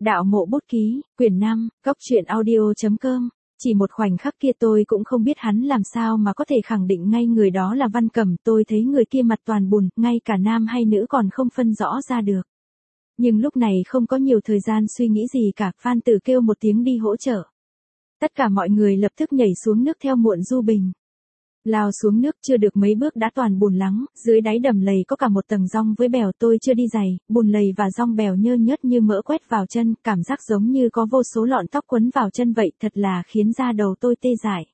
Đạo mộ bút ký, quyển 5, góc truyện audio.com. Chỉ một khoảnh khắc kia tôi cũng không biết hắn làm sao mà có thể khẳng định ngay người đó là Văn Cẩm. Tôi thấy người kia mặt toàn bùn, ngay cả nam hay nữ còn không phân rõ ra được. Nhưng lúc này không có nhiều thời gian suy nghĩ gì cả, Phan Tử kêu một tiếng đi hỗ trợ. Tất cả mọi người lập tức nhảy xuống nước theo Muộn Du Bình. Lao xuống nước chưa được mấy bước đã toàn bùn lắng, dưới đáy đầm lầy có cả một tầng dong với bèo. Tôi chưa đi giày, bùn lầy và dong bèo nhơ nhớt như mỡ quét vào chân, cảm giác giống như có vô số lọn tóc quấn vào chân vậy, thật là khiến da đầu tôi tê dại.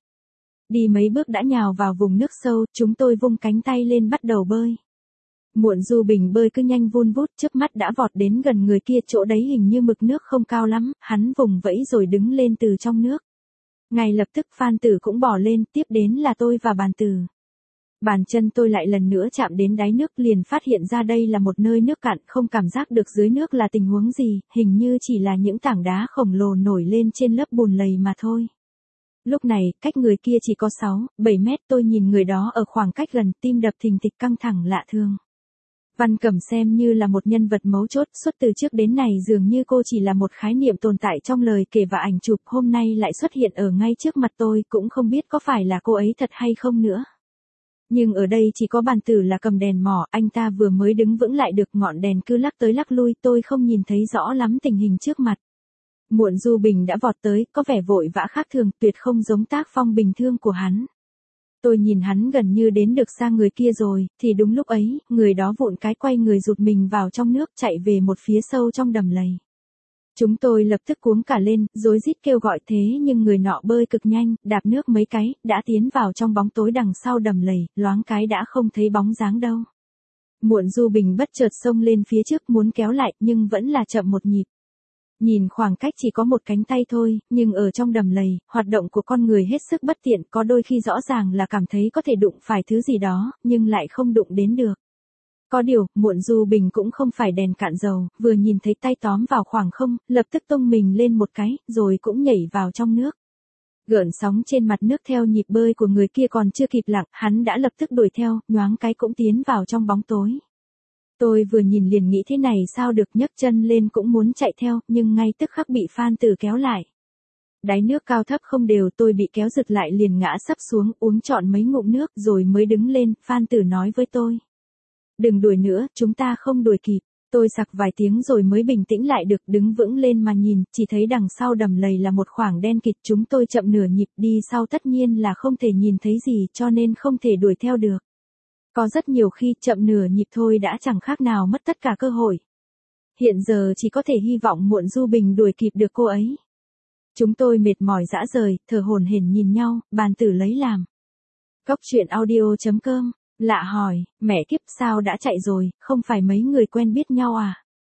Đi mấy bước đã nhào vào vùng nước sâu, chúng tôi vung cánh tay lên bắt đầu bơi. Muộn Du Bình bơi cứ nhanh vun vút, chớp mắt đã vọt đến gần người kia, chỗ đấy hình như mực nước không cao lắm, hắn vùng vẫy rồi đứng lên từ trong nước. Ngay lập tức Phan Tử cũng bò lên, tiếp đến là tôi và Bàn Tử. Bàn chân tôi lại lần nữa chạm đến đáy nước, liền phát hiện ra đây là một nơi nước cạn, không cảm giác được dưới nước là tình huống gì, hình như chỉ là những tảng đá khổng lồ nổi lên trên lớp bùn lầy mà thôi. Lúc này, cách người kia chỉ có 6-7 mét, tôi nhìn người đó ở khoảng cách gần, tim đập thình thịch căng thẳng lạ thường. Văn Cẩm xem như là một nhân vật mấu chốt, suốt từ trước đến nay dường như cô chỉ là một khái niệm tồn tại trong lời kể và ảnh chụp, hôm nay lại xuất hiện ở ngay trước mặt tôi, cũng không biết có phải là cô ấy thật hay không nữa. Nhưng ở đây chỉ có Bàn Tử là cầm đèn mỏ, anh ta vừa mới đứng vững lại được, ngọn đèn cứ lắc tới lắc lui, tôi không nhìn thấy rõ lắm tình hình trước mặt. Muộn Du Bình đã vọt tới, có vẻ vội vã khác thường, tuyệt không giống tác phong bình thường của hắn. Tôi nhìn hắn gần như đến được sang người kia rồi, thì đúng lúc ấy, người đó vụn cái quay người rụt mình vào trong nước, chạy về một phía sâu trong đầm lầy. Chúng tôi lập tức cuống cả lên, rối rít kêu gọi, thế nhưng người nọ bơi cực nhanh, đạp nước mấy cái, đã tiến vào trong bóng tối đằng sau đầm lầy, loáng cái đã không thấy bóng dáng đâu. Muộn Du Bình bất chợt xông lên phía trước muốn kéo lại, nhưng vẫn là chậm một nhịp. Nhìn khoảng cách chỉ có một cánh tay thôi, nhưng ở trong đầm lầy, hoạt động của con người hết sức bất tiện, có đôi khi rõ ràng là cảm thấy có thể đụng phải thứ gì đó, nhưng lại không đụng đến được. Có điều, Muộn Du Bình cũng không phải đèn cạn dầu, vừa nhìn thấy tay tóm vào khoảng không, lập tức tung mình lên một cái, rồi cũng nhảy vào trong nước. Gợn sóng trên mặt nước theo nhịp bơi của người kia còn chưa kịp lặng, hắn đã lập tức đuổi theo, nhoáng cái cũng tiến vào trong bóng tối. Tôi vừa nhìn liền nghĩ thế này sao được, nhấc chân lên cũng muốn chạy theo, nhưng ngay tức khắc bị Phan Tử kéo lại. Đáy nước cao thấp không đều, tôi bị kéo giật lại liền ngã sấp xuống, uống trọn mấy ngụm nước rồi mới đứng lên. Phan Tử nói với tôi: đừng đuổi nữa, chúng ta không đuổi kịp. Tôi sặc vài tiếng rồi mới bình tĩnh lại được, đứng vững lên mà nhìn, chỉ thấy đằng sau đầm lầy là một khoảng đen kịt, chúng tôi chậm nửa nhịp, đi sau tất nhiên là không thể nhìn thấy gì, cho nên không thể đuổi theo được. Có rất nhiều khi chậm nửa nhịp thôi đã chẳng khác nào mất tất cả cơ hội. Hiện giờ chỉ có thể hy vọng Muộn Du Bình đuổi kịp được cô ấy. Chúng tôi mệt mỏi rã rời, thở hổn hển nhìn nhau, Bàn Tử lấy làm. Góc truyện audio.com, lạ hỏi, mẹ kiếp sao đã chạy rồi, không phải mấy người quen biết nhau à?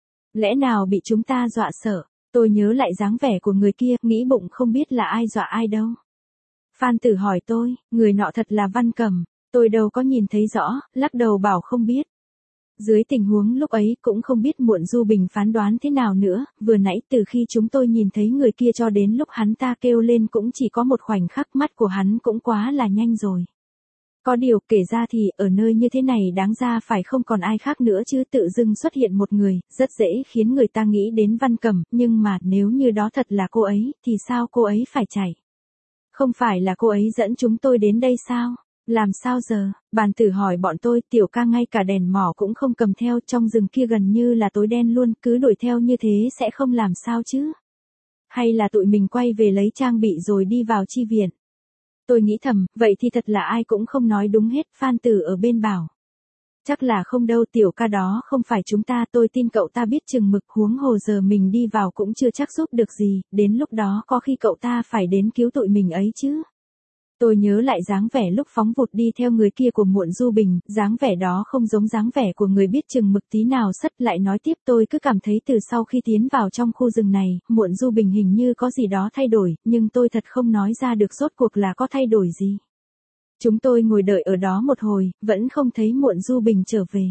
Lẽ nào bị chúng ta dọa sợ? Tôi nhớ lại dáng vẻ của người kia, nghĩ bụng không biết là ai dọa ai đâu. Phan Tử hỏi tôi, người nọ thật là Văn Cẩm. Tôi đâu có nhìn thấy rõ, lắc đầu bảo không biết. Dưới tình huống lúc ấy cũng không biết Muộn Du Bình phán đoán thế nào nữa, vừa nãy từ khi chúng tôi nhìn thấy người kia cho đến lúc hắn ta kêu lên cũng chỉ có một khoảnh khắc, mắt của hắn cũng quá là nhanh rồi. Có điều kể ra thì ở nơi như thế này đáng ra phải không còn ai khác nữa chứ, tự dưng xuất hiện một người, rất dễ khiến người ta nghĩ đến Văn Cẩm, nhưng mà nếu như đó thật là cô ấy, thì sao cô ấy phải chạy? Không phải là cô ấy dẫn chúng tôi đến đây sao? Làm sao giờ? Bàn Tử hỏi bọn tôi, Tiểu ca ngay cả đèn mỏ cũng không cầm theo, trong rừng kia gần như là tối đen luôn, cứ đuổi theo như thế sẽ không làm sao chứ? Hay là tụi mình quay về lấy trang bị rồi đi vào chi viện? Tôi nghĩ thầm, vậy thì thật là ai cũng không nói đúng hết. Phan Tử ở bên bảo: chắc là không đâu, Tiểu ca đó không phải chúng ta, tôi tin cậu ta biết chừng mực, huống hồ giờ mình đi vào cũng chưa chắc giúp được gì, đến lúc đó có khi cậu ta phải đến cứu tụi mình ấy chứ. Tôi nhớ lại dáng vẻ lúc phóng vụt đi theo người kia của Muộn Du Bình, dáng vẻ đó không giống dáng vẻ của người biết chừng mực tí nào. Sất lại nói tiếp, tôi cứ cảm thấy từ sau khi tiến vào trong khu rừng này, Muộn Du Bình hình như có gì đó thay đổi, nhưng tôi thật không nói ra được rốt cuộc là có thay đổi gì. Chúng tôi ngồi đợi ở đó một hồi, vẫn không thấy Muộn Du Bình trở về.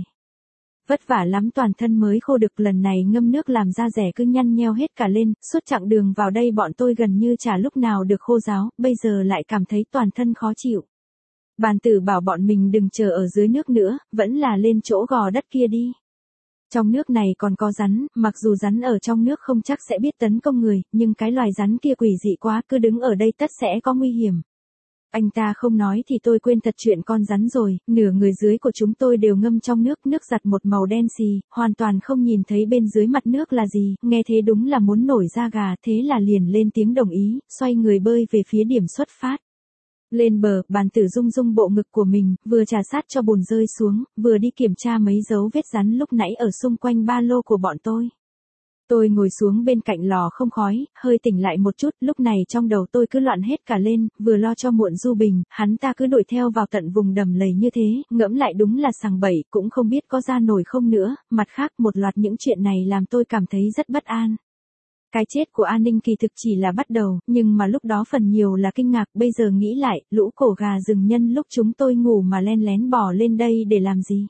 Vất vả lắm toàn thân mới khô được, lần này ngâm nước làm da rẻ cứ nhăn nheo hết cả lên, suốt chặng đường vào đây bọn tôi gần như chả lúc nào được khô ráo, bây giờ lại cảm thấy toàn thân khó chịu. Bàn Tử bảo bọn mình đừng chờ ở dưới nước nữa, vẫn là lên chỗ gò đất kia đi. Trong nước này còn có rắn, mặc dù rắn ở trong nước không chắc sẽ biết tấn công người, nhưng cái loài rắn kia quỷ dị quá, cứ đứng ở đây tất sẽ có nguy hiểm. Anh ta không nói thì tôi quên thật chuyện con rắn rồi, nửa người dưới của chúng tôi đều ngâm trong nước, nước giặt một màu đen xì, hoàn toàn không nhìn thấy bên dưới mặt nước là gì, nghe thế đúng là muốn nổi da gà, thế là liền lên tiếng đồng ý, xoay người bơi về phía điểm xuất phát. Lên bờ, bàn tử rung rung bộ ngực của mình, vừa trà sát cho bùn rơi xuống, vừa đi kiểm tra mấy dấu vết rắn lúc nãy ở xung quanh ba lô của bọn tôi. Tôi ngồi xuống bên cạnh lò không khói, hơi tỉnh lại một chút, lúc này trong đầu tôi cứ loạn hết cả lên, vừa lo cho Muộn Du Bình, hắn ta cứ đuổi theo vào tận vùng đầm lầy như thế, ngẫm lại đúng là sằng bậy, cũng không biết có ra nổi không nữa, mặt khác một loạt những chuyện này làm tôi cảm thấy rất bất an. Cái chết của An Ninh kỳ thực chỉ là bắt đầu, nhưng mà lúc đó phần nhiều là kinh ngạc, bây giờ nghĩ lại, lũ cổ gà rừng nhân lúc chúng tôi ngủ mà len lén bò lên đây để làm gì?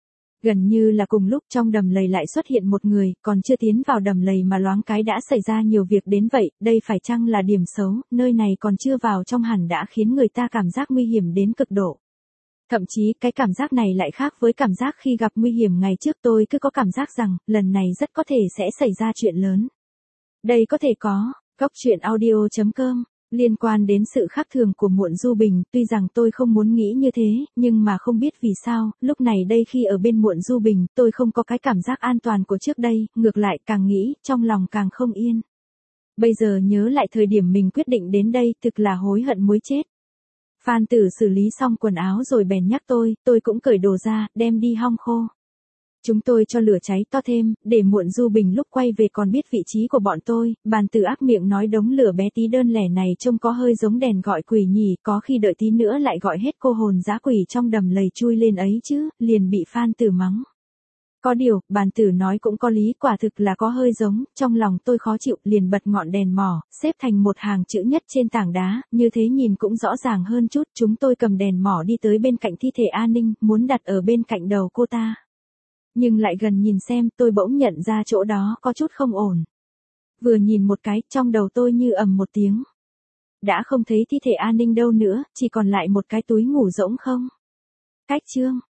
Gần như là cùng lúc trong đầm lầy lại xuất hiện một người, còn chưa tiến vào đầm lầy mà loáng cái đã xảy ra nhiều việc đến vậy, đây phải chăng là điểm xấu, nơi này còn chưa vào trong hẳn đã khiến người ta cảm giác nguy hiểm đến cực độ. Thậm chí cái cảm giác này lại khác với cảm giác khi gặp nguy hiểm ngày trước, tôi cứ có cảm giác rằng, lần này rất có thể sẽ xảy ra chuyện lớn. Đây có thể có, Cóc Truyện Audio.com. Liên quan đến sự khác thường của Muộn Du Bình, tuy rằng tôi không muốn nghĩ như thế, nhưng mà không biết vì sao, lúc này đây khi ở bên Muộn Du Bình, tôi không có cái cảm giác an toàn của trước đây, ngược lại càng nghĩ, trong lòng càng không yên. Bây giờ nhớ lại thời điểm mình quyết định đến đây, thực là hối hận muốn chết. Phan Tử xử lý xong quần áo rồi bèn nhắc tôi cũng cởi đồ ra, đem đi hong khô. Chúng tôi cho lửa cháy to thêm, để Muộn Du Bình lúc quay về còn biết vị trí của bọn tôi, bàn tử ác miệng nói đống lửa bé tí đơn lẻ này trông có hơi giống đèn gọi quỷ nhỉ, có khi đợi tí nữa lại gọi hết cô hồn dã quỷ trong đầm lầy chui lên ấy chứ, liền bị Phan Tử mắng. Có điều, bàn tử nói cũng có lý, quả thực là có hơi giống, trong lòng tôi khó chịu, liền bật ngọn đèn mỏ, xếp thành một hàng chữ nhất trên tảng đá, như thế nhìn cũng rõ ràng hơn chút, chúng tôi cầm đèn mỏ đi tới bên cạnh thi thể An Ninh, muốn đặt ở bên cạnh đầu cô ta. Nhưng lại gần nhìn xem, tôi bỗng nhận ra chỗ đó có chút không ổn. Vừa nhìn một cái, trong đầu tôi như ầm một tiếng. Đã không thấy thi thể An Ninh đâu nữa, chỉ còn lại một cái túi ngủ rỗng không. Cách chương.